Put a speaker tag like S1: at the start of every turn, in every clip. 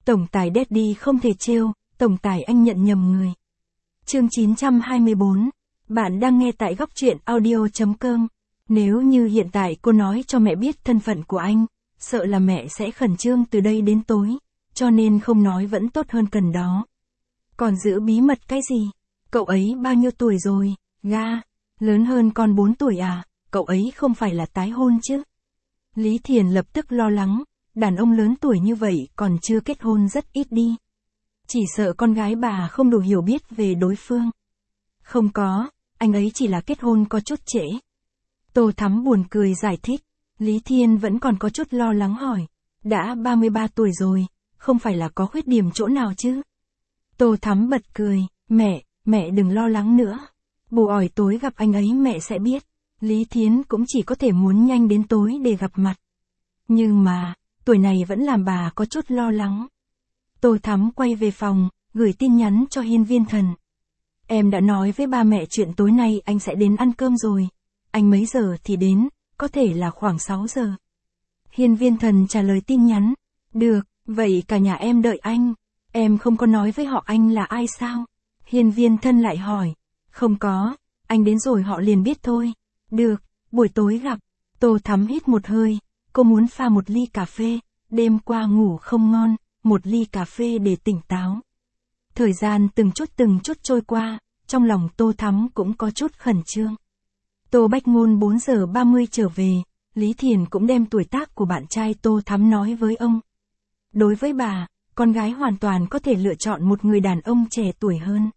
S1: Tổng tài Daddy không thể trêu, tổng tài anh nhận nhầm người. Chương 924. Bạn đang nghe tại góc truyện audio.com. Nếu như hiện tại cô nói cho mẹ biết thân phận của anh, sợ là mẹ sẽ khẩn trương từ đây đến tối, cho nên không nói vẫn tốt hơn cần đó. Còn giữ bí mật cái gì? Cậu ấy bao nhiêu tuổi rồi, ga? Lớn hơn con 4 tuổi à? Cậu ấy không phải là tái hôn chứ? Lý Thiền lập tức lo lắng, đàn ông lớn tuổi như vậy còn chưa kết hôn rất ít đi. Chỉ sợ con gái bà không đủ hiểu biết về đối phương. Không có, anh ấy chỉ là kết hôn có chút trễ. Tô Thắm buồn cười giải thích, Lý Thiên vẫn còn có chút lo lắng hỏi, đã 33 tuổi rồi, không phải là có khuyết điểm chỗ nào chứ? Tô Thắm bật cười, mẹ đừng lo lắng nữa. Bù ỏi tối gặp anh ấy mẹ sẽ biết. Lý Thiến cũng chỉ có thể muốn nhanh đến tối để gặp mặt. Nhưng mà, tuổi này vẫn làm bà có chút lo lắng. Tô Thắm quay về phòng, gửi tin nhắn cho Hiên Viên Thần. Em đã nói với ba mẹ chuyện tối nay anh sẽ đến ăn cơm rồi. Anh mấy giờ thì đến, có thể là khoảng 6 giờ. Hiên Viên Thần trả lời tin nhắn. Được, vậy cả nhà em đợi anh. Em không có nói với họ anh là ai sao? Hiên Viên Thân lại hỏi. Không có, anh đến rồi họ liền biết thôi. Được, buổi tối gặp. Tô Thắm hít một hơi, cô muốn pha một ly cà phê, đêm qua ngủ không ngon, một ly cà phê để tỉnh táo. Thời gian từng chút trôi qua, trong lòng Tô Thắm cũng có chút khẩn trương. Tô Bách Ngôn 4 giờ 30 trở về, Lý Thiền cũng đem tuổi tác của bạn trai Tô Thắm nói với ông. Đối với bà, con gái hoàn toàn có thể lựa chọn một người đàn ông trẻ tuổi hơn.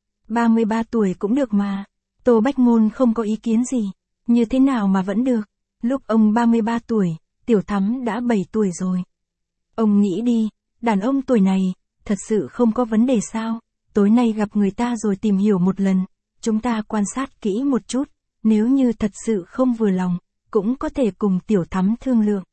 S1: 33 tuổi cũng được mà. Tô Bách Ngôn không có ý kiến gì. Như thế nào mà vẫn được. Lúc ông 33 tuổi, Tiểu Thắm đã 7 tuổi rồi. Ông nghĩ đi, đàn ông tuổi này, thật sự không có vấn đề sao. Tối nay gặp người ta rồi tìm hiểu một lần. Chúng ta quan sát kỹ một chút. Nếu như thật sự không vừa lòng, cũng có thể cùng Tiểu Thắm thương lượng.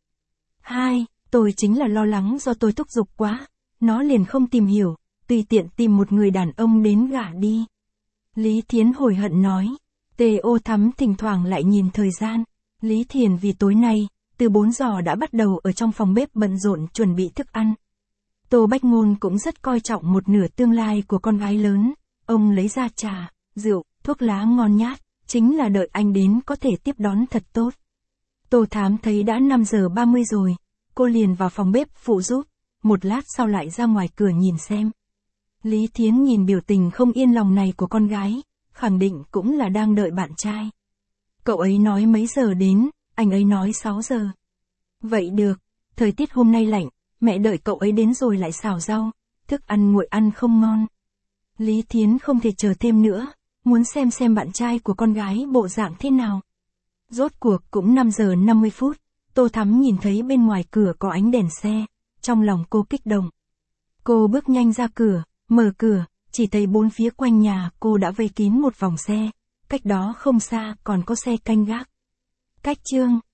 S1: Tôi chính là lo lắng do tôi thúc giục quá. Nó liền không tìm hiểu, tùy tiện tìm một người đàn ông đến gả đi. Lý Thiến hồi hận nói. Tô Thắm thỉnh thoảng lại nhìn thời gian. Lý Thiền vì tối nay, từ 4 giờ đã bắt đầu ở trong phòng bếp bận rộn chuẩn bị thức ăn. Tô Bách Ngôn cũng rất coi trọng một nửa tương lai của con gái lớn. Ông lấy ra trà, rượu, thuốc lá ngon nhát, chính là đợi anh đến có thể tiếp đón thật tốt. Tô Thắm thấy đã 5 giờ 30 rồi, cô liền vào phòng bếp phụ giúp, một lát sau lại ra ngoài cửa nhìn xem. Lý Thiến nhìn biểu tình không yên lòng này của con gái, khẳng định cũng là đang đợi bạn trai. Cậu ấy nói mấy giờ đến, anh ấy nói 6 giờ. Vậy được, thời tiết hôm nay lạnh, mẹ đợi cậu ấy đến rồi lại xào rau, thức ăn nguội ăn không ngon. Lý Thiến không thể chờ thêm nữa, muốn xem bạn trai của con gái bộ dạng thế nào. Rốt cuộc cũng 5 giờ 50 phút, Tô Thắm nhìn thấy bên ngoài cửa có ánh đèn xe, trong lòng cô kích động. Cô bước nhanh ra cửa, mở cửa, chỉ thấy bốn phía quanh nhà cô đã vây kín một vòng xe, cách đó không xa còn có xe canh gác. Cách chương